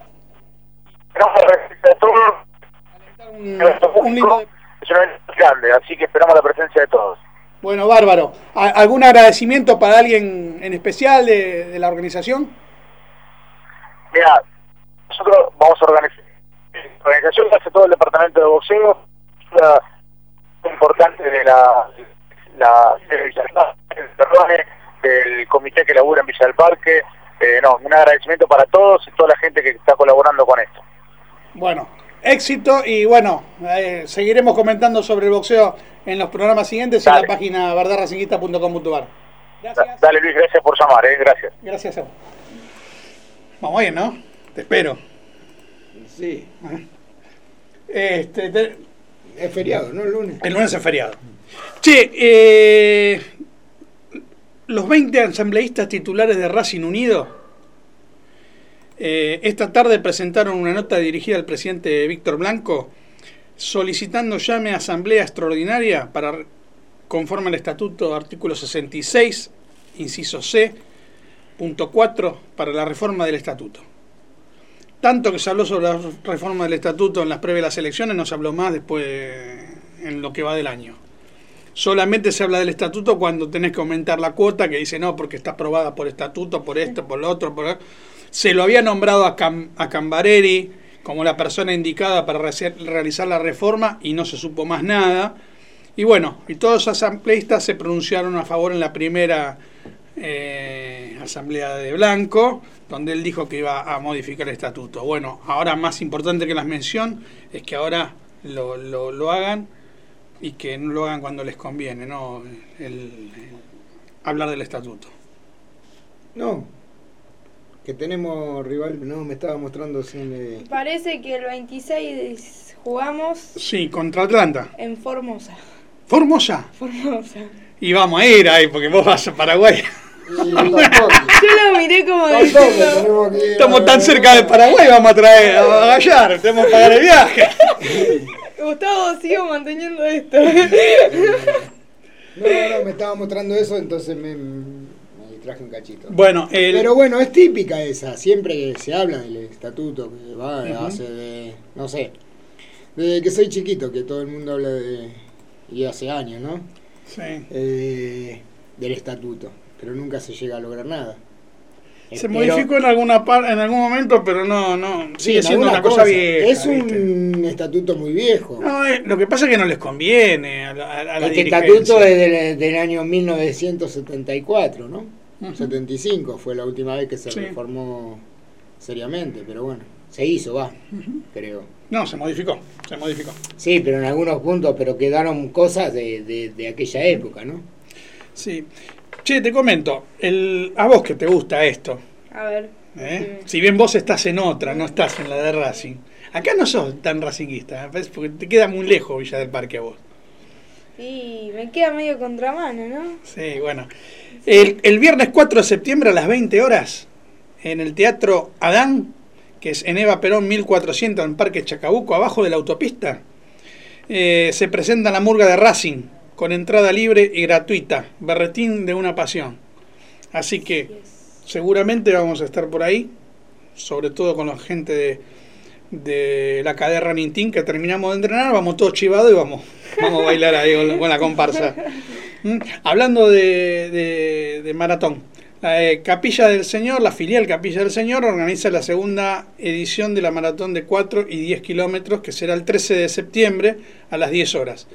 Un, un lindo... Es un evento grande, así que esperamos la presencia de todos. Bueno, bárbaro. ¿Algún agradecimiento para alguien en especial de, de la organización? Mira, nosotros vamos a organizar. La organización que hace todo el departamento de boxeo, la importante de la, la del comité que labura en Villa del Parque. Eh, no, un agradecimiento para todos y toda la gente que está colaborando con esto. Bueno, éxito y bueno, eh, seguiremos comentando sobre el boxeo en los programas siguientes Dale. en la página verdad racinguista punto com punto a r. Gracias. Dale, Luis, gracias por llamar, eh, gracias. Gracias a vos. Vamos bien, ¿no? Te espero. Sí. Este, te... Es feriado, ¿no? El lunes. El lunes es feriado. Che, eh, los veinte asambleístas titulares de Racing Unido eh, esta tarde presentaron una nota dirigida al presidente Víctor Blanco solicitando llame a asamblea extraordinaria para, conforme al estatuto artículo sesenta y seis, inciso C, punto cuatro, para la reforma del estatuto. Tanto que se habló sobre la reforma del estatuto en las previas de las elecciones, no se habló más después en lo que va del año. Solamente se habla del estatuto cuando tenés que aumentar la cuota, que dice no, porque está aprobada por estatuto, por esto, por lo otro. Por... Se lo había nombrado a, Cam a Cambareri como la persona indicada para re realizar la reforma y no se supo más nada. Y bueno, y todos los asambleístas se pronunciaron a favor en la primera eh, asamblea de Blanco, donde él dijo que iba a modificar el estatuto. Bueno, ahora más importante que la mención es que ahora lo, lo, lo hagan y que no lo hagan cuando les conviene, ¿no? El, el, hablar del estatuto. No, que tenemos rival, no, me estaba mostrando sin... Eh... Parece que el veintiséis jugamos... Sí, contra Atlanta. En Formosa. ¿Formosa? Formosa. Y vamos a ir ahí, porque vos vas a Paraguay. Yo lo miré como diciendo... Estamos tan cerca de Paraguay, vamos a traer a Gallar, tenemos que pagar el viaje. Gustavo, sigo manteniendo esto. No, no, me estaba mostrando eso, entonces me, me traje un cachito. Bueno, el... Pero bueno, es típica esa, siempre que se habla del estatuto, que va uh-huh. hace de, no sé, desde que soy chiquito, que todo el mundo habla de, y hace años, ¿no? Sí. Eh, del estatuto, pero nunca se llega a lograr nada. Se pero, modificó en alguna par, en algún momento, pero no, no sigue sí, siendo una cosa, cosa vieja. Es un ¿viste? estatuto muy viejo. No, eh, lo que pasa es que no les conviene a la, a la Este estatuto es del, del año mil novecientos setenta y cuatro, ¿no? Uh-huh. setenta y cinco fue la última vez que se sí. reformó seriamente, pero bueno, se hizo, va, uh-huh. creo. No, se modificó, se modificó. Sí, pero en algunos puntos, pero quedaron cosas de, de, de aquella época, ¿no? Sí. Che, te comento, el, a vos que te gusta esto. A ver. ¿eh? Si bien vos estás en otra, no estás en la de Racing. Acá no sos tan racinguista, ¿eh? Porque te queda muy lejos Villa del Parque a vos. Sí, me queda medio contramano, ¿no? Sí, bueno. El, el viernes cuatro de septiembre a las veinte horas, en el Teatro Adán, que es en Eva Perón mil cuatrocientos, en Parque Chacabuco, abajo de la autopista, eh, se presenta la murga de Racing, con entrada libre y gratuita, berretín de una pasión. Así que seguramente vamos a estar por ahí, sobre todo con la gente de, de la cadena Running Team, que terminamos de entrenar, vamos todos chivados y vamos, vamos a bailar ahí con, con la comparsa. ¿Mm? Hablando de, de, de maratón, la eh, Capilla del Señor, la filial Capilla del Señor, organiza la segunda edición de la maratón de cuatro y diez kilómetros, que será el trece de septiembre a las diez horas.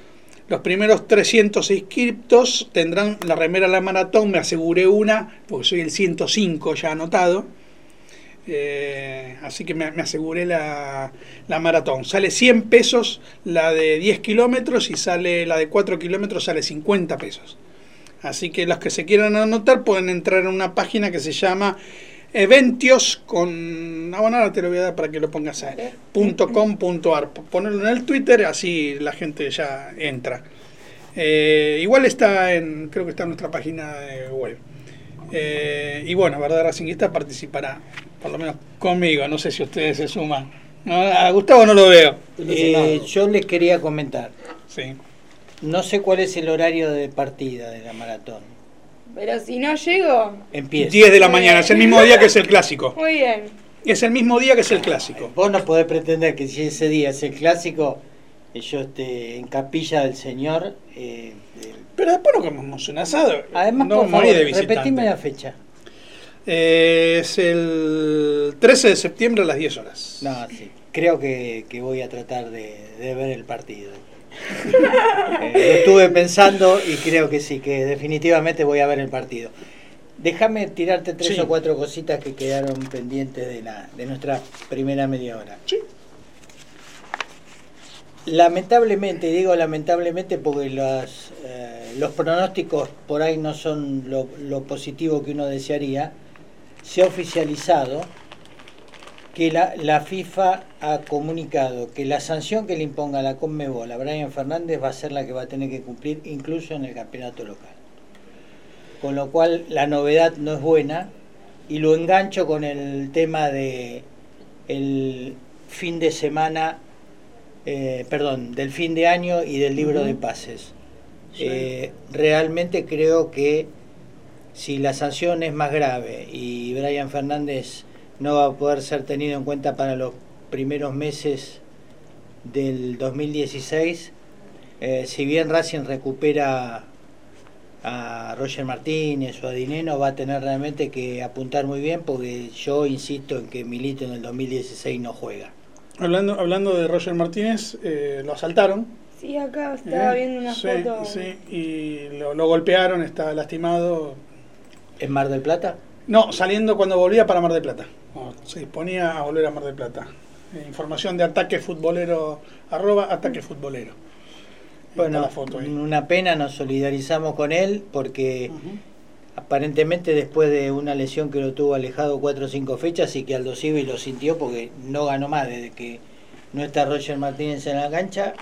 Los primeros trescientos inscriptos tendrán la remera a la maratón. Me aseguré una, porque soy el ciento cinco ya anotado. Eh, así que me, me aseguré la, la maratón. Sale cien pesos la de diez kilómetros y sale la de cuatro kilómetros sale cincuenta pesos. Así que los que se quieran anotar pueden entrar en una página que se llama Eventios con... Ah, bueno, ahora te lo voy a dar para que lo pongas ahí. .com.ar. Ponerlo en el Twitter, así la gente ya entra. Eh, igual está en... Creo que está en nuestra página de web. Eh, y bueno, Verdad Racinguista participará, por lo menos conmigo. No sé si ustedes se suman. No, a Gustavo no lo veo. Eh, yo les quería comentar. Sí. No sé cuál es el horario de partida de la maratón. Pero si no llego... Empieza. diez de la mañana, es el mismo día que es el clásico. Muy bien. Es el mismo día que es el clásico. Vos no podés pretender que si ese día es el clásico, yo esté en capilla del Señor. Eh, del... Pero después no comemos un asado. Además, no por favor, morí de visitante. repetime la fecha. Eh, es el trece de septiembre a las diez horas. No, sí. Creo que, que voy a tratar de, de ver el partido. eh, lo estuve pensando y creo que sí, que definitivamente voy a ver el partido. Déjame tirarte tres Sí. o cuatro cositas que quedaron pendientes de, la, de nuestra primera media hora. Sí. Lamentablemente, digo lamentablemente porque los, eh, los pronósticos por ahí no son lo, lo positivo que uno desearía, se ha oficializado que la, la FIFA ha comunicado que la sanción que le imponga la Conmebol a Brian Fernández va a ser la que va a tener que cumplir incluso en el campeonato local. Con lo cual la novedad no es buena y lo engancho con el tema de el fin de semana, eh, perdón, del fin de año y del libro uh-huh. de pases. Sí. Eh, realmente creo que si la sanción es más grave y Brian Fernández no va a poder ser tenido en cuenta para los primeros meses del dos mil dieciséis, eh, si bien Racing recupera a Roger Martínez o a Dineno, va a tener realmente que apuntar muy bien, porque yo insisto en que Milito en el dos mil dieciséis no juega. Hablando, hablando de Roger Martínez, eh, lo asaltaron. Sí, acá estaba eh, viendo una sí, foto. Sí, y lo, lo golpearon, está lastimado. ¿En Mar del Plata? No, saliendo cuando volvía para Mar del Plata. Oh, se disponía a volver a Mar del Plata. Eh, información de Ataque Futbolero, arroba Ataque Futbolero. Bueno, la foto ahí. Una pena, nos solidarizamos con él porque uh-huh. aparentemente después de una lesión que lo tuvo alejado cuatro o cinco fechas y que Aldo Civi lo sintió porque no ganó más desde que no está Roger Martínez en la cancha,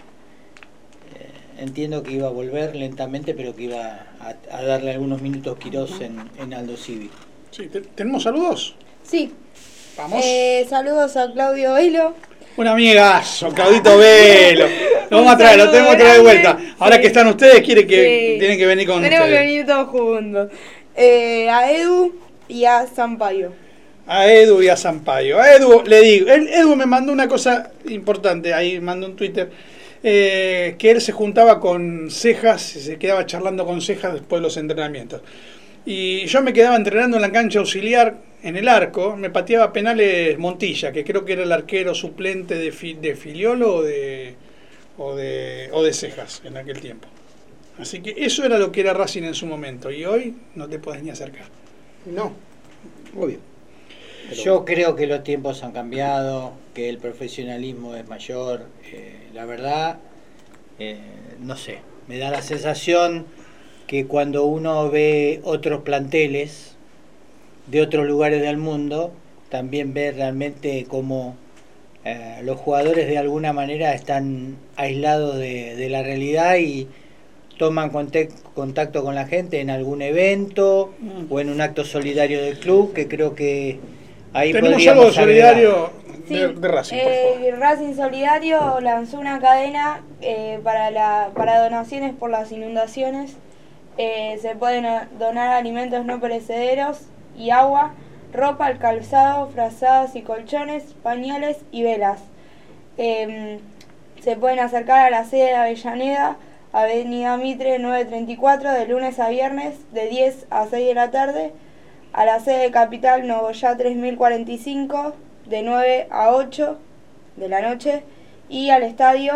eh, entiendo que iba a volver lentamente, pero que iba a, a darle algunos minutos Quirós uh-huh. en, en Aldo Civi. Sí, ¿te, ¿tenemos saludos? Sí. Vamos. Eh, saludos a Claudio Velo. Un amigazo, Claudito Velo. Lo vamos a traer, lo tenemos que traer de vuelta. Ahora sí. que están ustedes, quiere que sí. tienen que venir con Tenemos ustedes. Tenemos que venir todos juntos. Eh, a Edu y a Sampaio. A Edu y a Sampaio. A Edu le digo, él, Edu me mandó una cosa importante, ahí mandó un Twitter, eh, que él se juntaba con Cejas, y se quedaba charlando con Cejas después de los entrenamientos. Y yo me quedaba entrenando en la cancha auxiliar, en el arco, me pateaba penales Montilla, que creo que era el arquero suplente de, fi, de Filiolo o de, o, de, o de Cejas en aquel tiempo. Así que eso era lo que era Racing en su momento, y hoy no te podés ni acercar. No, obvio. Pero yo creo que los tiempos han cambiado, que el profesionalismo es mayor. Eh, la verdad, eh, no sé, me da la sensación que cuando uno ve otros planteles de otros lugares del mundo, también ve realmente cómo eh, los jugadores de alguna manera están aislados de, de la realidad y toman contacto con la gente en algún evento mm. o en un acto solidario del club, que creo que ahí tenemos algo de solidario sí, de, de Racing, eh, por favor. Racing Solidario lanzó una cadena eh, para, la, para donaciones por las inundaciones. Eh, se pueden donar alimentos no perecederos y agua, ropa, el calzado, frazadas y colchones, pañales y velas. Eh, se pueden acercar a la sede de Avellaneda, Avenida Mitre nueve treinta y cuatro, de lunes a viernes de diez a seis de la tarde, a la sede de Capital Nogoyá tres mil cuarenta y cinco de nueve a ocho de la noche y al estadio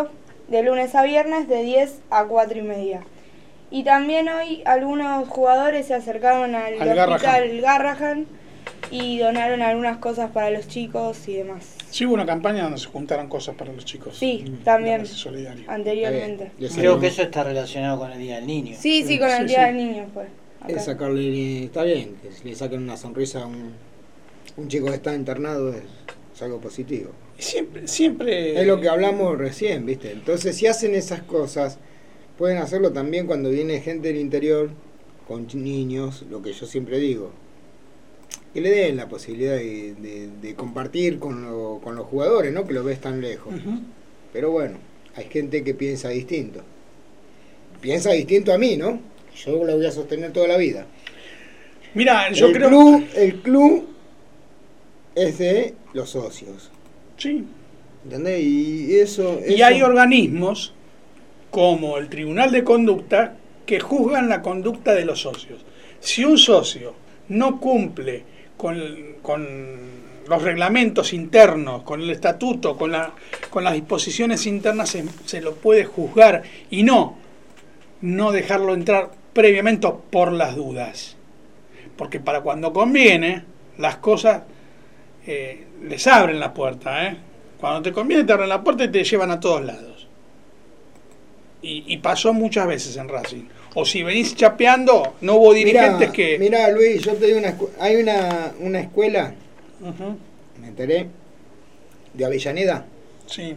de lunes a viernes de diez a cuatro y media. Y también hoy algunos jugadores se acercaron al, Al hospital Garrahan y donaron algunas cosas para los chicos y demás. Sí, hubo una campaña donde se juntaron cosas para los chicos. Sí, también, solidario. anteriormente. Eh, Creo que eso está relacionado con el Día del Niño. Sí, sí, con el Sí, Día sí. del Niño fue. acá. Es sacarle, está bien, que le saquen una sonrisa a un, un chico que está internado es, es algo positivo. Y siempre, siempre... Es lo que hablamos recién, ¿viste? Entonces, si hacen esas cosas, pueden hacerlo también cuando viene gente del interior con niños, lo que yo siempre digo. Que le den la posibilidad de, de, de compartir con, lo, con los jugadores, ¿no? Que lo ves tan lejos. Uh-huh. Pero bueno, hay gente que piensa distinto. Piensa distinto a mí, ¿no? Yo lo voy a sostener toda la vida. Mira, yo el creo... Club, el club es de los socios. Sí. ¿Entendés? Y eso... Y eso... hay organismos como el Tribunal de Conducta que juzgan la conducta de los socios. Si un socio no cumple con, con los reglamentos internos, con el estatuto, con, la, con las disposiciones internas, se, se lo puede juzgar y no, no dejarlo entrar previamente por las dudas. Porque para cuando conviene, las cosas eh, les abren la puerta. ¿eh? Cuando te conviene, te abren la puerta y te llevan a todos lados. Y, y pasó muchas veces en Racing. O si venís chapeando, no hubo dirigentes mirá, que... Mirá, Luis, yo te digo, una escu- hay una, una escuela, uh-huh. me enteré, de Avellaneda, Sí.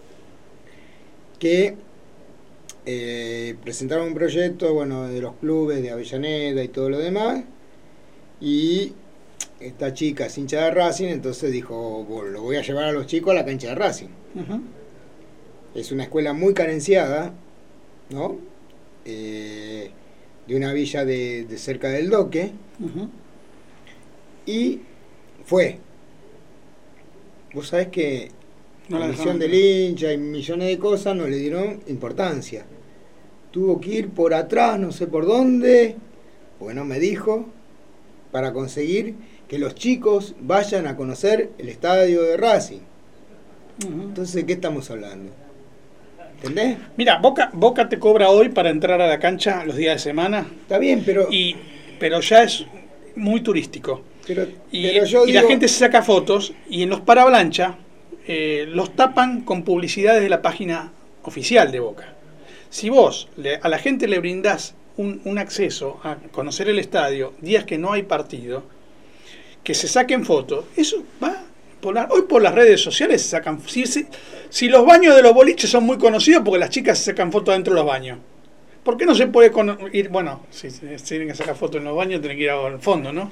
que eh, presentaron un proyecto, bueno, de los clubes de Avellaneda y todo lo demás, y esta chica es hincha de Racing, entonces dijo, bueno, lo voy a llevar a los chicos a la cancha de Racing. Uh-huh. Es una escuela muy carenciada, ¿no? Eh, de una villa de, de cerca del Doque, Uh-huh. y fue. Vos sabés que No la la misión dejaron del entrar. hincha y millones de cosas no le dieron importancia. Tuvo que ir por atrás, no sé por dónde, porque no me dijo, para conseguir que los chicos vayan a conocer el estadio de Racing. Uh-huh. Entonces, ¿de qué estamos hablando? ¿Entendés? Mira, Boca, Boca te cobra hoy para entrar a la cancha los días de semana, Está bien, pero... y, pero ya es muy turístico. pero, Y, pero yo y digo, la gente se saca fotos y en los parablancha eh, los tapan con publicidades de la página oficial de Boca. Si vos le, a la gente le brindás un, un acceso a conocer el estadio días que no hay partido, que se saquen fotos, eso va por la, hoy por las redes sociales se sacan. Si, si, si los baños de los boliches son muy conocidos porque las chicas se sacan fotos dentro de los baños. ¿Por qué no se puede cono- ir? Bueno, si, si tienen que sacar fotos en los baños, tienen que ir al fondo, ¿no?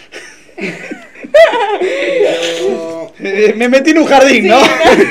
pero- Eh, me metí en un jardín, ¿no?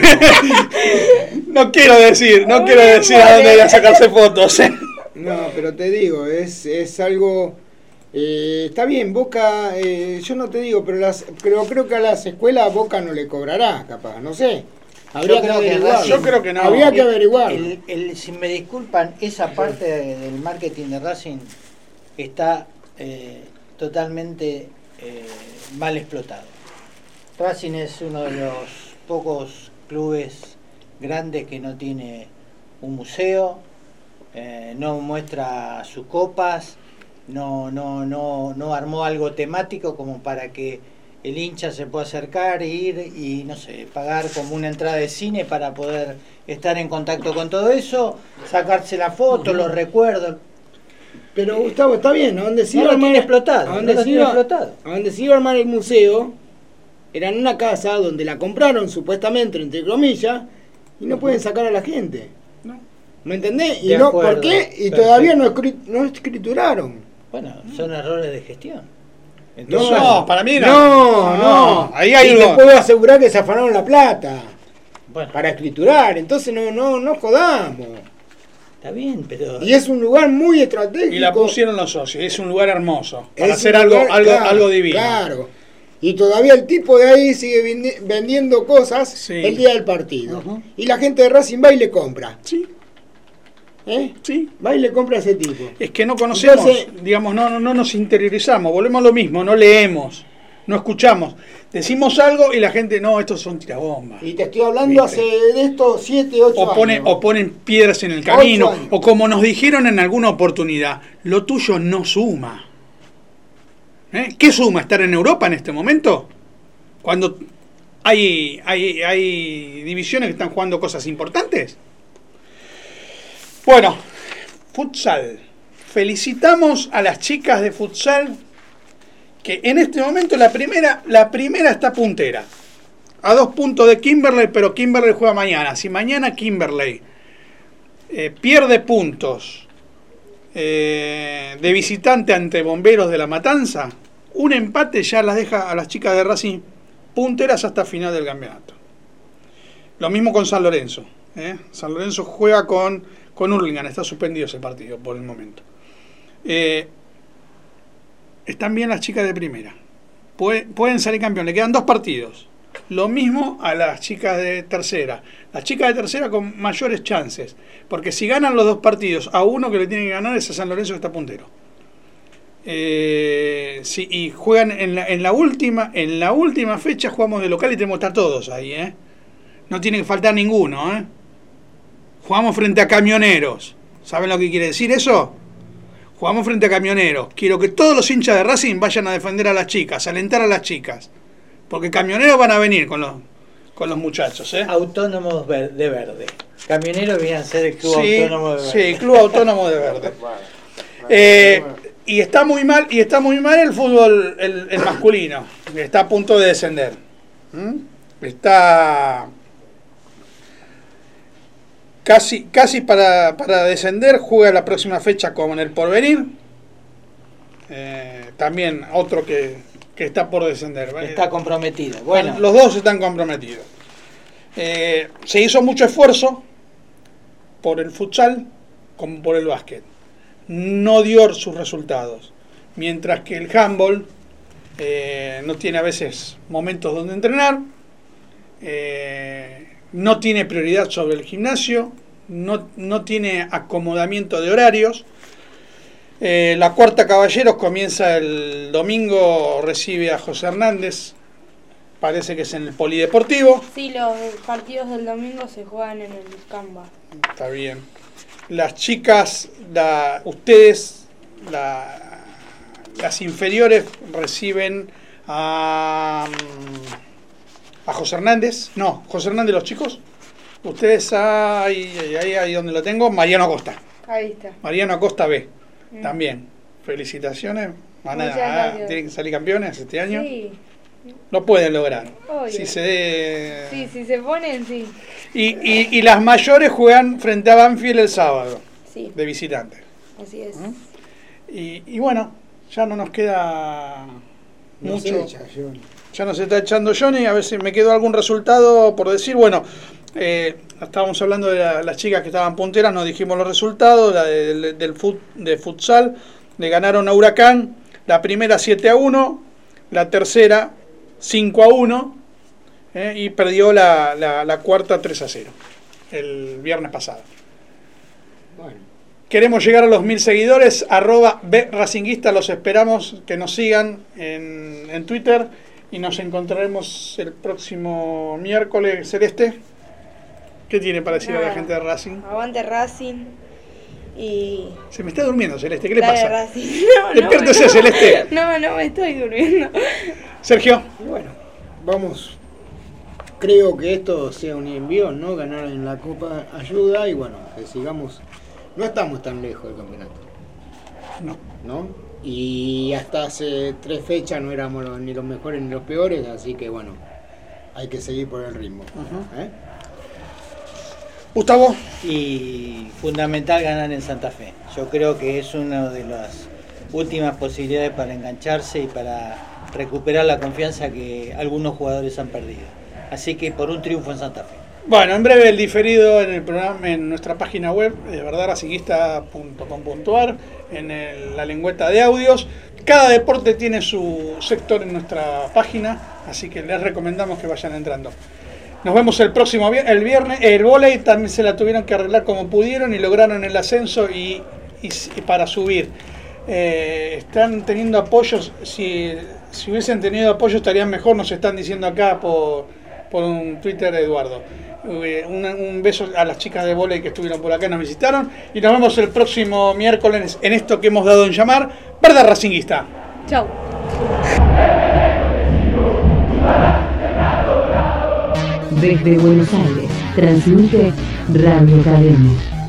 No quiero decir, no quiero decir a dónde voy a sacarse fotos. ¿eh? No, pero te digo, es, es algo... eh, está bien, Boca, eh, yo no te digo, pero, las, pero creo que a las escuelas Boca no le cobrará, capaz, no sé. Habría Yo que creo que averiguarlo. Yo creo que no. Habría que averiguarlo. El, el- si me disculpan, esa parte de- del marketing de Racing está eh, totalmente eh, mal explotado. Racing es uno de los pocos clubes grandes que no tiene un museo, eh, no muestra sus copas, no, no, no, no armó algo temático como para que el hincha se pueda acercar, ir y, no sé, pagar como una entrada de cine para poder estar en contacto con todo eso, sacarse la foto, los recuerdos. Pero Gustavo, está bien, ¿a dónde se No iba a lo tiene armar- explotado, a dónde no lo se tiene iba- explotado. a dónde se iba a armar el museo? Era en una casa donde la compraron supuestamente, entre comillas, y no pueden sacar a la gente. No. ¿Me entendés? Y De no, acuerdo, ¿por qué? Y perfecto. todavía no, escri- no escrituraron. Bueno, son errores de gestión. No, Entonces, No, para mí no. No, no. No, ahí hay y uno. te puedo asegurar que se afanaron la plata bueno, para escriturar. Entonces no, no, no jodamos. está bien, pero... Y es un lugar muy estratégico. Y la pusieron los socios, es un lugar hermoso, para Es hacer un algo, lugar- algo, claro, algo divino. Claro. Y todavía el tipo de ahí sigue vendi- vendiendo cosas Sí. el día del partido. Ujú. Y la gente de Racing va y le compra. Sí, ¿Eh? sí. Va y le compra a ese tipo. Es que no conocemos, Entonces- digamos, no, no, no nos interiorizamos, volvemos a lo mismo, no leemos. no escuchamos. Decimos algo y la gente, no, estos son tirabombas. Y te estoy hablando ¿viste? Hace de estos siete, ocho o pone, años. O ponen piedras en el camino, o como nos dijeron en alguna oportunidad, lo tuyo no suma. ¿Eh? ¿Qué suma estar en Europa en este momento? Cuando hay, hay, hay divisiones que están jugando cosas importantes. Bueno, futsal. Felicitamos a las chicas de futsal, que en este momento la primera, la primera está puntera. A dos puntos de Kimberley, pero Kimberley juega mañana. Si mañana Kimberley eh, pierde puntos eh, de visitante ante Bomberos de La Matanza, un empate ya las deja a las chicas de Racing punteras hasta final del campeonato. Lo mismo con San Lorenzo. ¿eh? San Lorenzo juega con, con Hurlingham, está suspendido ese partido por el momento. Eh, están bien las chicas de primera. Pueden, pueden salir campeón, le quedan dos partidos. Lo mismo a las chicas de tercera. Las chicas de tercera con mayores chances. Porque si ganan los dos partidos, a uno que le tienen que ganar es a San Lorenzo que está puntero. Eh, sí, y juegan en la, en la última en la última fecha jugamos de local y tenemos que estar todos ahí, ¿eh? No tiene que faltar ninguno, ¿eh? Jugamos frente a Camioneros. ¿Saben lo que quiere decir eso? Jugamos frente a Camioneros. Quiero que todos los hinchas de Racing vayan a defender a las chicas, a alentar a las chicas. Porque Camioneros van a venir con los, con los muchachos, ¿eh? Autónomos de Verde. Camioneros vienen a ser el Club sí, Autónomo de Verde. Sí, Club Autónomo de Verde. Eh, y está muy mal, y está muy mal el fútbol el, el masculino, que está a punto de descender. ¿Mm? Está casi, casi para, para descender, juega la próxima fecha con el Porvenir. Eh, también otro que, que está por descender. Está comprometido. Bueno, los dos están comprometidos. Eh, se hizo mucho esfuerzo por el futsal como por el básquet. No dio sus resultados. Mientras que el handball eh, no tiene a veces momentos donde entrenar, eh, no tiene prioridad sobre el gimnasio, no, no tiene acomodamiento de horarios. Eh, la cuarta Caballeros comienza el domingo, recibe a José Hernández, parece que es en el Polideportivo. Sí, los partidos del domingo se juegan en el Canva. Está bien. Las chicas, la, ustedes, la, las inferiores reciben a, a José Hernández. No, José Hernández los chicos. Ustedes ahí, ahí, ahí donde lo tengo, Mariano Acosta. Ahí está. Mariano Acosta B. Mm. También. Felicitaciones. Van a, a, tienen que salir campeones este año. Sí. Lo pueden lograr. Obvio. Si se, sí, si se ponen, sí. Y, y, y las mayores juegan frente a Banfield el sábado, sí, de visitantes. Así es. ¿Mm? Y, y bueno, ya no nos queda no mucho. Se echa, Johnny. Ya nos está echando Johnny. A ver si me quedó algún resultado por decir. Bueno, eh, estábamos hablando de la, las chicas que estaban punteras, nos dijimos los resultados. La de, de, del fut, de futsal, le ganaron a Huracán. La primera siete a uno, la tercera cinco a uno, eh, y perdió la, la, la cuarta tres a cero el viernes pasado. Bueno. Queremos llegar a los mil seguidores, arroba bracinguista, los esperamos que nos sigan en, en Twitter y nos encontraremos el próximo miércoles. Celeste, ¿qué tiene para decir Nada. a la gente de Racing? Aguante Racing. Y... Se me está durmiendo, Celeste, ¿qué le Dale, pasa? Racing. No, Despiértese, no, Celeste. No, no me estoy durmiendo. Sergio. Bueno, vamos. Creo que esto sea un envío, ¿no? Ganar en la Copa ayuda y bueno, que sigamos. No estamos tan lejos del campeonato. No. ¿No? Y hasta hace tres fechas no éramos los, ni los mejores ni los peores, así que bueno, hay que seguir por el ritmo. Uh-huh. ¿Eh? Gustavo. Y fundamental ganar en Santa Fe. Yo creo que es una de las últimas posibilidades para engancharse y para recuperar la confianza que algunos jugadores han perdido. Así que por un triunfo en Santa Fe. Bueno, en breve el diferido en el programa, en nuestra página web, de verdad racinguista punto com punto a r, en el, la lengüeta de audios. Cada deporte tiene su sector en nuestra página, así que les recomendamos que vayan entrando. Nos vemos el próximo viernes. El viernes, el vóley también se la tuvieron que arreglar como pudieron y lograron el ascenso y, y, y para subir. Eh, están teniendo apoyos. Si si hubiesen tenido apoyo estarían mejor, nos están diciendo acá por, por un Twitter de Eduardo. Un, un beso a las chicas de vóley que estuvieron por acá, nos visitaron, y nos vemos el próximo miércoles en esto que hemos dado en llamar Verdad Racinguista. Chau. Desde Buenos Aires, transmite Radio Cadena.